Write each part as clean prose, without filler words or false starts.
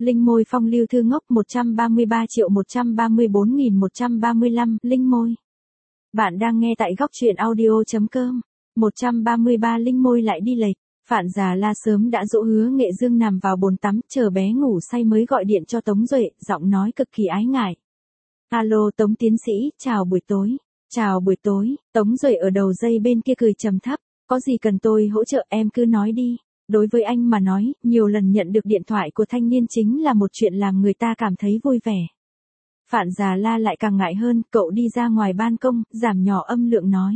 Linh môi phong lưu thư ngốc 133.134.135 Linh môi. Bạn đang nghe tại góc truyện audio.com. 133 Linh môi lại đi lệch. Phạn Già La sớm đã dỗ Hứa Nghệ Dương nằm vào bồn tắm, chờ bé ngủ say mới gọi điện cho Tống Duệ, giọng nói cực kỳ ái ngại. Alo Tống tiến sĩ, chào buổi tối. Chào buổi tối, Tống Duệ ở đầu dây bên kia cười trầm thấp, có gì cần tôi hỗ trợ em cứ nói đi. Đối với anh mà nói, nhiều lần nhận được điện thoại của thanh niên chính là một chuyện làm người ta cảm thấy vui vẻ. Phạn Già La lại càng ngại hơn, cậu đi ra ngoài ban công, giảm nhỏ âm lượng nói.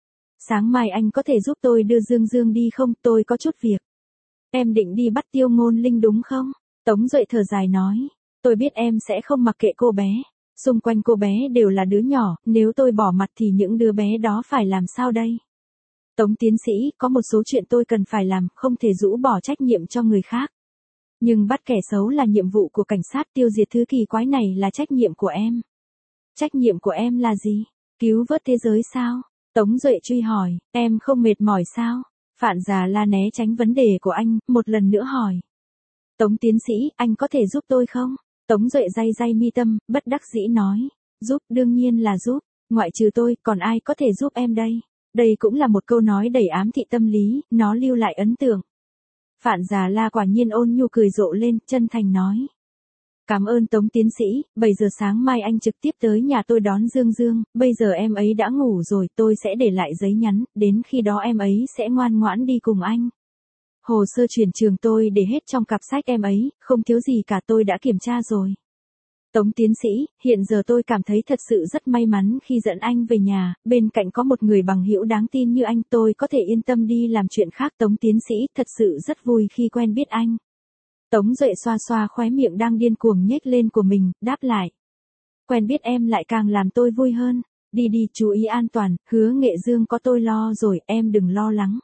Sáng mai anh có thể giúp tôi đưa Dương Dương đi không, tôi có chút việc. Em định đi bắt Tiêu Ngôn Linh đúng không? Tống Duệ thở dài nói. Tôi biết em sẽ không mặc kệ cô bé. Xung quanh cô bé đều là đứa nhỏ, nếu tôi bỏ mặt thì những đứa bé đó phải làm sao đây? Tống tiến sĩ, có một số chuyện tôi cần phải làm, không thể rũ bỏ trách nhiệm cho người khác. Nhưng bắt kẻ xấu là nhiệm vụ của cảnh sát, tiêu diệt thứ kỳ quái này là trách nhiệm của em. Trách nhiệm của em là gì? Cứu vớt thế giới sao? Tống Duệ truy hỏi, em không mệt mỏi sao? Phạn Già La né tránh vấn đề của anh, một lần nữa hỏi. Tống tiến sĩ, anh có thể giúp tôi không? Tống Duệ day day mi tâm, bất đắc dĩ nói. Giúp, đương nhiên là giúp, ngoại trừ tôi, còn ai có thể giúp em đây? Đây cũng là một câu nói đầy ám thị tâm lý, nó lưu lại ấn tượng. Phạn Già La quả nhiên ôn nhu cười rộ lên, chân thành nói. Cảm ơn Tống tiến sĩ, 7 giờ sáng mai anh trực tiếp tới nhà tôi đón Dương Dương, bây giờ em ấy đã ngủ rồi, tôi sẽ để lại giấy nhắn, đến khi đó em ấy sẽ ngoan ngoãn đi cùng anh. Hồ sơ chuyển trường tôi để hết trong cặp sách em ấy, không thiếu gì cả, tôi đã kiểm tra rồi. Tống tiến sĩ, hiện giờ tôi cảm thấy thật sự rất may mắn khi dẫn anh về nhà, bên cạnh có một người bằng hữu đáng tin như anh, tôi có thể yên tâm đi làm chuyện khác. Tống tiến sĩ, thật sự rất vui khi quen biết anh. Tống Duệ xoa xoa khóe miệng đang điên cuồng nhếch lên của mình, đáp lại. Quen biết em lại càng làm tôi vui hơn. Đi đi, chú ý an toàn, Hứa Nghệ Dương có tôi lo rồi, em đừng lo lắng.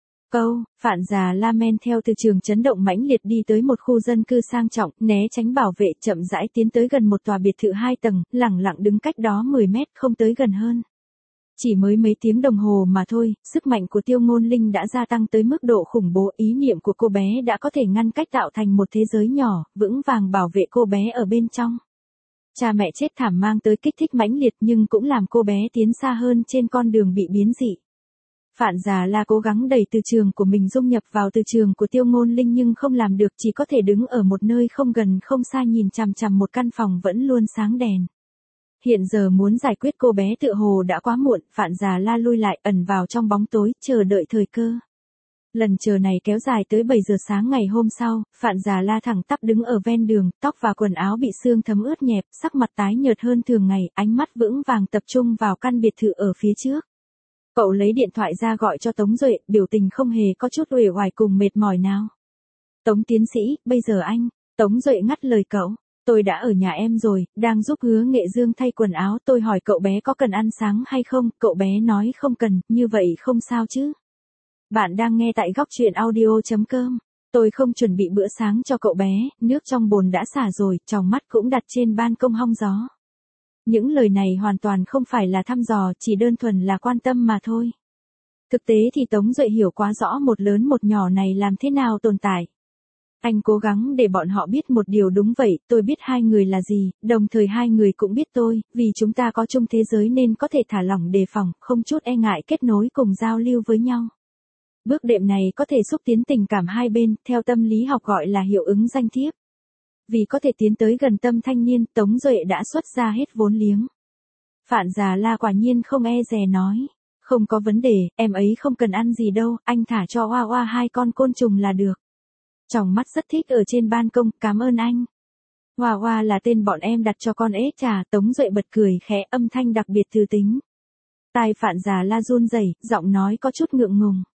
Phạn Già La men theo từ trường chấn động mãnh liệt đi tới một khu dân cư sang trọng, né tránh bảo vệ, chậm rãi tiến tới gần một tòa biệt thự 2 tầng, lẳng lặng đứng cách đó 10 mét, không tới gần hơn. Chỉ mới mấy tiếng đồng hồ mà thôi, sức mạnh của Tiêu Ngôn Linh đã gia tăng tới mức độ khủng bố, ý niệm của cô bé đã có thể ngăn cách tạo thành một thế giới nhỏ, vững vàng bảo vệ cô bé ở bên trong. Cha mẹ chết thảm mang tới kích thích mãnh liệt nhưng cũng làm cô bé tiến xa hơn trên con đường bị biến dị. Phạn Già La cố gắng đẩy từ trường của mình dung nhập vào từ trường của Tiêu Ngôn Linh nhưng không làm được, chỉ có thể đứng ở một nơi không gần không xa nhìn chằm chằm một căn phòng vẫn luôn sáng đèn. Hiện giờ muốn giải quyết cô bé tựa hồ đã quá muộn, Phạn Già La lui lại, ẩn vào trong bóng tối, chờ đợi thời cơ. Lần chờ này kéo dài tới 7 giờ sáng ngày hôm sau, Phạn Già La thẳng tắp đứng ở ven đường, tóc và quần áo bị sương thấm ướt nhẹp, sắc mặt tái nhợt hơn thường ngày, ánh mắt vững vàng tập trung vào căn biệt thự ở phía trước. Cậu lấy điện thoại ra gọi cho Tống Duệ, biểu tình không hề có chút uể oải cùng mệt mỏi nào. Tống tiến sĩ, bây giờ anh. Tống Duệ ngắt lời cậu. Tôi đã ở nhà em rồi, đang giúp Hứa Nghệ Dương thay quần áo, tôi hỏi cậu bé có cần ăn sáng hay không, cậu bé nói không cần, như vậy không sao chứ. Bạn đang nghe tại góc truyện audio.com. Tôi không chuẩn bị bữa sáng cho cậu bé, nước trong bồn đã xả rồi, tròng mắt cũng đặt trên ban công hong gió. Những lời này hoàn toàn không phải là thăm dò, chỉ đơn thuần là quan tâm mà thôi. Thực tế thì Tống Duệ hiểu quá rõ một lớn một nhỏ này làm thế nào tồn tại. Anh cố gắng để bọn họ biết một điều đúng vậy, tôi biết hai người là gì, đồng thời hai người cũng biết tôi, vì chúng ta có chung thế giới nên có thể thả lỏng đề phòng, không chút e ngại kết nối cùng giao lưu với nhau. Bước đệm này có thể xúc tiến tình cảm hai bên, theo tâm lý học gọi là hiệu ứng danh thiếp. Vì có thể tiến tới gần tâm thanh niên, Tống Duệ đã xuất ra hết vốn liếng. Phạn Già La quả nhiên không e dè nói. Không có vấn đề, em ấy không cần ăn gì đâu, anh thả cho Hoa Hoa 2 con côn trùng là được. Tròng mắt rất thích ở trên ban công, cảm ơn anh. Hoa Hoa là tên bọn em đặt cho con ếch trà, Tống Duệ bật cười khẽ, âm thanh đặc biệt thư tính. Tai Phạn Già La run rẩy, giọng nói có chút ngượng ngùng.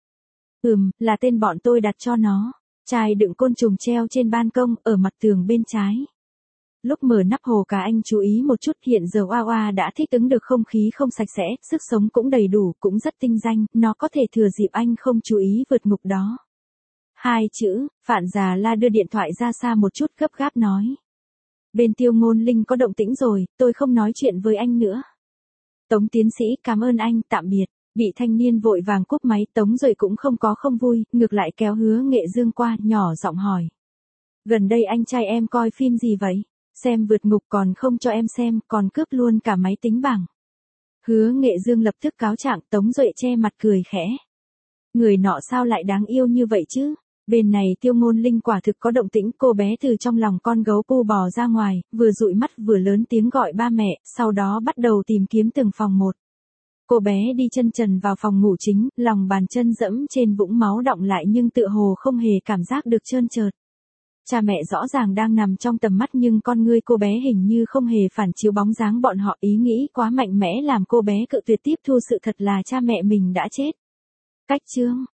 Là tên bọn tôi đặt cho nó. Chai đựng côn trùng treo trên ban công, ở mặt tường bên trái. Lúc mở nắp hồ cá anh chú ý một chút, hiện giờ Hoa Hoa đã thích ứng được không khí không sạch sẽ, sức sống cũng đầy đủ, cũng rất tinh danh, nó có thể thừa dịp anh không chú ý vượt ngục đó. 2 chữ, Phạn Già La đưa điện thoại ra xa một chút gấp gáp nói. Bên Tiêu Ngôn Linh có động tĩnh rồi, tôi không nói chuyện với anh nữa. Tống tiến sĩ, cảm ơn anh, tạm biệt. Bị thanh niên vội vàng cúp máy, Tống Duệ cũng không có không vui, ngược lại kéo Hứa Nghệ Dương qua, nhỏ giọng hỏi. Gần đây anh trai em coi phim gì vậy? Xem vượt ngục còn không cho em xem, còn cướp luôn cả máy tính bảng. Hứa Nghệ Dương lập tức cáo trạng, Tống Duệ che mặt cười khẽ. Người nọ sao lại đáng yêu như vậy chứ? Bên này Tiêu Ngôn Linh quả thực có động tĩnh, cô bé từ trong lòng con gấu pu bò ra ngoài, vừa dụi mắt vừa lớn tiếng gọi ba mẹ, sau đó bắt đầu tìm kiếm từng phòng một. Cô bé đi chân trần vào phòng ngủ chính, lòng bàn chân dẫm trên vũng máu đọng lại nhưng tựa hồ không hề cảm giác được trơn trượt. Cha mẹ rõ ràng đang nằm trong tầm mắt nhưng con ngươi cô bé hình như không hề phản chiếu bóng dáng bọn họ, ý nghĩ quá mạnh mẽ làm cô bé cự tuyệt tiếp thu sự thật là cha mẹ mình đã chết. Cách chương